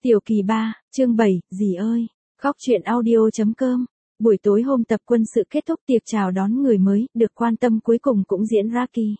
Tiểu kỳ 3, chương 7, dì ơi. Góc truyện audio.com. Buổi tối hôm tập quân sự kết thúc tiệc chào đón người mới, được quan tâm cuối cùng cũng diễn Raki.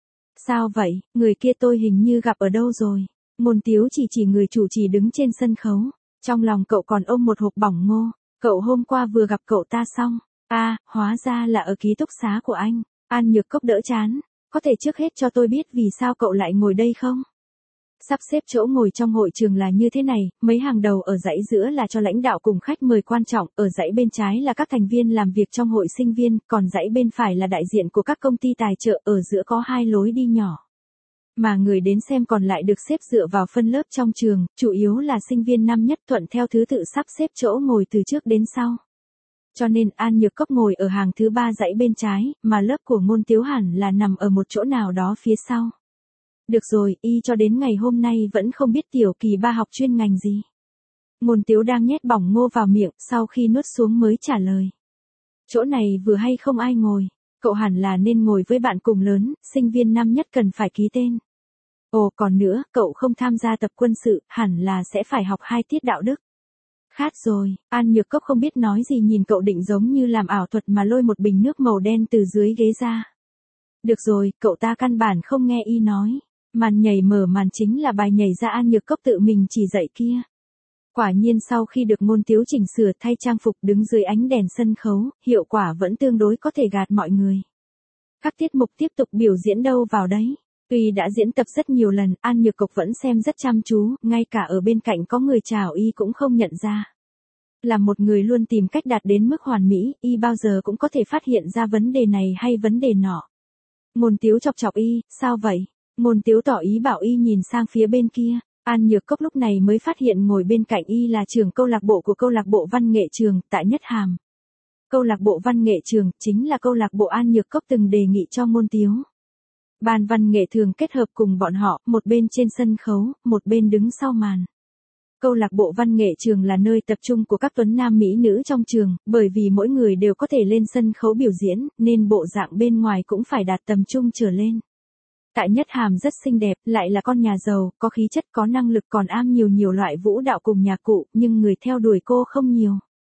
Sao vậy, người kia tôi hình như gặp ở đâu rồi. Ngôn Tiếu chỉ người chủ trì đứng trên sân khấu. Trong lòng cậu còn ôm một hộp bỏng ngô. Cậu hôm qua vừa gặp cậu ta xong. Hóa ra là ở ký túc xá của anh. An Nhược Cốc đỡ chán. Có thể trước hết cho tôi biết vì sao cậu lại ngồi đây không? Sắp xếp chỗ ngồi trong hội trường là như thế này, mấy hàng đầu ở dãy giữa là cho lãnh đạo cùng khách mời quan trọng, ở dãy bên trái là các thành viên làm việc trong hội sinh viên, còn dãy bên phải là đại diện của các công ty tài trợ, ở giữa có hai lối đi nhỏ. Mà người đến xem còn lại được xếp dựa vào phân lớp trong trường, chủ yếu là sinh viên năm nhất thuận theo thứ tự sắp xếp chỗ ngồi từ trước đến sau. Cho nên An Nhược Cốc ngồi ở hàng thứ 3 dãy bên trái, mà lớp của Ngôn Tiếu hẳn là nằm ở một chỗ nào đó phía sau. Được rồi, y cho đến ngày hôm nay vẫn không biết Tiểu kỳ 3 học chuyên ngành gì. Ngôn Tiếu đang nhét bỏng ngô vào miệng, sau khi nuốt xuống mới trả lời. Chỗ này vừa hay không ai ngồi, cậu hẳn là nên ngồi với bạn cùng lớn, sinh viên năm nhất cần phải ký tên. Ồ còn nữa, cậu không tham gia tập quân sự, hẳn là sẽ phải học 2 tiết đạo đức. Khát rồi, An Nhược Cốc không biết nói gì nhìn cậu định giống như làm ảo thuật mà lôi một bình nước màu đen từ dưới ghế ra. Được rồi, cậu ta căn bản không nghe y nói. Màn nhảy mở màn chính là bài nhảy ra An Nhược Cốc tự mình chỉ dạy kia. Quả nhiên sau khi được Ngôn Tiếu chỉnh sửa thay trang phục đứng dưới ánh đèn sân khấu, hiệu quả vẫn tương đối có thể gạt mọi người. Các tiết mục tiếp tục biểu diễn đâu vào đấy. Tuy đã diễn tập rất nhiều lần, An Nhược Cốc vẫn xem rất chăm chú, ngay cả ở bên cạnh có người chào y cũng không nhận ra. Là một người luôn tìm cách đạt đến mức hoàn mỹ, y bao giờ cũng có thể phát hiện ra vấn đề này hay vấn đề nọ. Ngôn Tiếu chọc chọc y, sao vậy? Ngôn Tiếu tỏ ý bảo y nhìn sang phía bên kia. An Nhược Cốc lúc này mới phát hiện ngồi bên cạnh y là trưởng câu lạc bộ của câu lạc bộ văn nghệ trường, tại Nhất Hàm. Câu lạc bộ văn nghệ trường, chính là câu lạc bộ An Nhược Cốc từng đề nghị cho Ngôn Tiếu. Ban văn nghệ thường kết hợp cùng bọn họ, một bên trên sân khấu, một bên đứng sau màn. Câu lạc bộ văn nghệ trường là nơi tập trung của các tuấn nam mỹ nữ trong trường, bởi vì mỗi người đều có thể lên sân khấu biểu diễn, nên bộ dạng bên ngoài cũng phải đạt tầm trung trở lên. Tại Nhất Hàm rất xinh đẹp, lại là con nhà giàu, có khí chất có năng lực còn am nhiều loại vũ đạo cùng nhạc cụ, nhưng người theo đuổi cô không nhiều.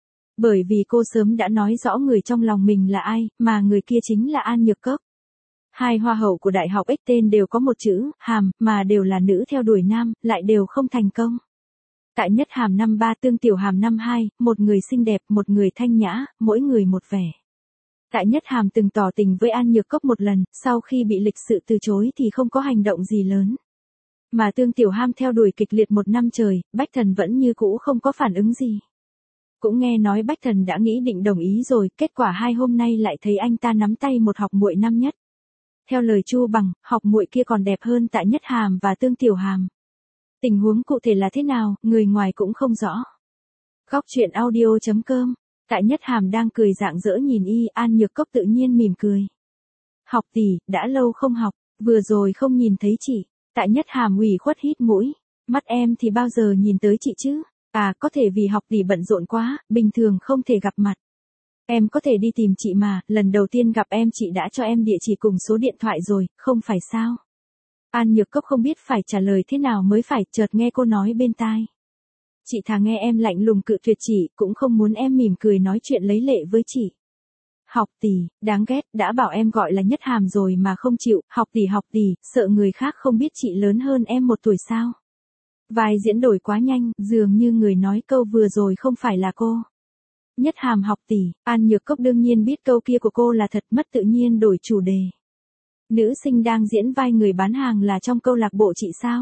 Bởi vì cô sớm đã nói rõ người trong lòng mình là ai, mà người kia chính là An Nhược Cốc. Hai hoa hậu của đại học X tên đều có một chữ, Hàm, mà đều là nữ theo đuổi nam, lại đều không thành công. Tại Nhất Hàm năm 3 Tương Tiểu Hàm năm 2, một người xinh đẹp, một người thanh nhã, mỗi người một vẻ. Tại Nhất Hàm từng tỏ tình với An Nhược Cốc một lần, sau khi bị lịch sự từ chối thì không có hành động gì lớn. Mà Tương Tiểu Hàm theo đuổi kịch liệt 1 năm trời, Bách Thần vẫn như cũ không có phản ứng gì. Cũng nghe nói Bách Thần đã nghĩ định đồng ý rồi, kết quả 2 hôm nay lại thấy anh ta nắm tay một học muội năm nhất. Theo lời Chu Bằng, học muội kia còn đẹp hơn Tại Nhất Hàm và Tương Tiểu Hàm. Tình huống cụ thể là thế nào, người ngoài cũng không rõ. Góc truyện audio.com. Tại Nhất Hàm đang cười rạng rỡ nhìn y, An Nhược Cốc tự nhiên mỉm cười. Học tỷ, đã lâu không học, vừa rồi không nhìn thấy chị. Tại Nhất Hàm ủy khuất hít mũi. Mắt em thì bao giờ nhìn tới chị chứ? Có thể vì học tỷ bận rộn quá, bình thường không thể gặp mặt. Em có thể đi tìm chị mà, lần đầu tiên gặp em chị đã cho em địa chỉ cùng số điện thoại rồi, không phải sao? An Nhược Cốc không biết phải trả lời thế nào mới phải, chợt nghe cô nói bên tai. Chị thà nghe em lạnh lùng cự tuyệt chị, cũng không muốn em mỉm cười nói chuyện lấy lệ với chị. Học tỷ, đáng ghét, đã bảo em gọi là Nhất Hàm rồi mà không chịu, học tỷ, sợ người khác không biết chị lớn hơn em 1 tuổi sao. Vai diễn đổi quá nhanh, dường như người nói câu vừa rồi không phải là cô. Nhất Hàm học tỷ, An Nhược Cốc đương nhiên biết câu kia của cô là thật, mất tự nhiên đổi chủ đề. Nữ sinh đang diễn vai người bán hàng là trong câu lạc bộ chị sao?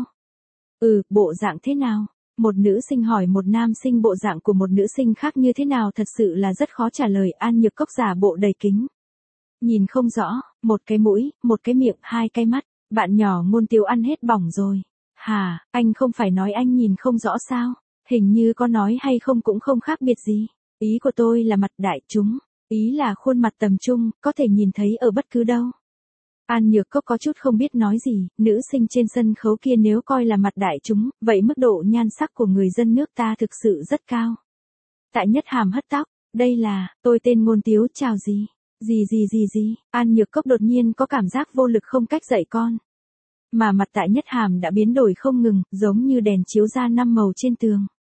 Bộ dạng thế nào? Một nữ sinh hỏi một nam sinh bộ dạng của một nữ sinh khác như thế nào thật sự là rất khó trả lời. An Nhược Cốc giả bộ đầy kính. Nhìn không rõ, một cái mũi, một cái miệng, 2 cái mắt, bạn nhỏ Ngôn Tiếu ăn hết bỏng rồi. Hả, anh không phải nói anh nhìn không rõ sao? Hình như có nói hay không cũng không khác biệt gì. Ý của tôi là mặt đại chúng, ý là khuôn mặt tầm trung, có thể nhìn thấy ở bất cứ đâu. An Nhược Cốc có chút không biết nói gì, nữ sinh trên sân khấu kia nếu coi là mặt đại chúng, vậy mức độ nhan sắc của người dân nước ta thực sự rất cao. Tại Nhất Hàm hất tóc, đây là, tôi tên Ngôn Tiếu, chào gì? Gì? An Nhược Cốc đột nhiên có cảm giác vô lực không cách dạy con. Mà mặt Tại Nhất Hàm đã biến đổi không ngừng, giống như đèn chiếu ra 5 màu trên tường.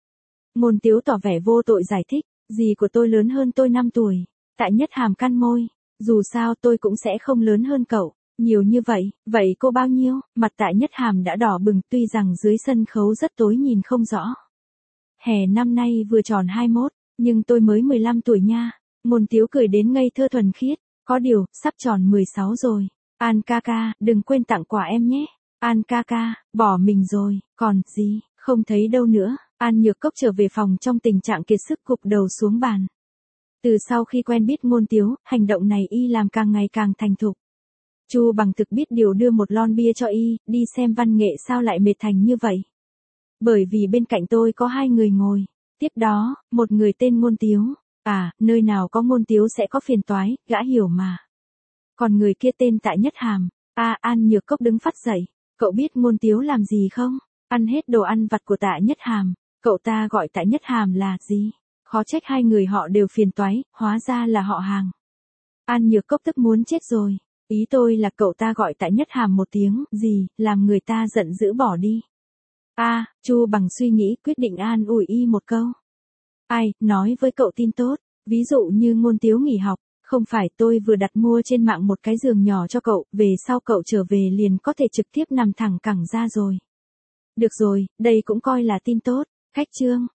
Ngôn Tiếu tỏ vẻ vô tội giải thích, dì của tôi lớn hơn tôi 5 tuổi. Tạ Nhất Hàm cắn môi, dù sao tôi cũng sẽ không lớn hơn cậu. Nhiều như vậy cô bao nhiêu? Mặt Tạ Nhất Hàm đã đỏ bừng, tuy rằng dưới sân khấu rất tối nhìn không rõ. Hè năm nay vừa tròn 21, nhưng tôi mới 15 tuổi nha. Ngôn Tiếu cười đến ngây thơ thuần khiết, có điều, sắp tròn 16 rồi. An ca ca, đừng quên tặng quà em nhé. An ca ca, bỏ mình rồi, còn gì, không thấy đâu nữa. An Nhược Cốc trở về phòng trong tình trạng kiệt sức gục đầu xuống bàn. Từ sau khi quen biết Ngôn Tiếu, hành động này y làm càng ngày càng thành thục. Chu Bằng thực biết điều đưa một lon bia cho y, đi xem văn nghệ sao lại mệt thành như vậy. Bởi vì bên cạnh tôi có 2 người ngồi. Tiếp đó, một người tên Ngôn Tiếu. À, nơi nào có Ngôn Tiếu sẽ có phiền toái, gã hiểu mà. Còn người kia tên Tạ Nhất Hàm. An Nhược Cốc đứng phắt dậy. Cậu biết Ngôn Tiếu làm gì không? Ăn hết đồ ăn vặt của Tạ Nhất Hàm. Cậu ta gọi Tạ Nhất Hàm là gì? Khó trách 2 người họ đều phiền toái, hóa ra là họ hàng. An Nhược Cốc tức muốn chết rồi. Ý tôi là cậu ta gọi Tạ Nhất Hàm một tiếng, gì, làm người ta giận dữ bỏ đi. Chu Bằng suy nghĩ quyết định an ủi y một câu. Ai, nói với cậu tin tốt, ví dụ như Ngôn Tiếu nghỉ học, không phải tôi vừa đặt mua trên mạng một cái giường nhỏ cho cậu, về sau cậu trở về liền có thể trực tiếp nằm thẳng cẳng ra rồi. Được rồi, đây cũng coi là tin tốt, khách trương.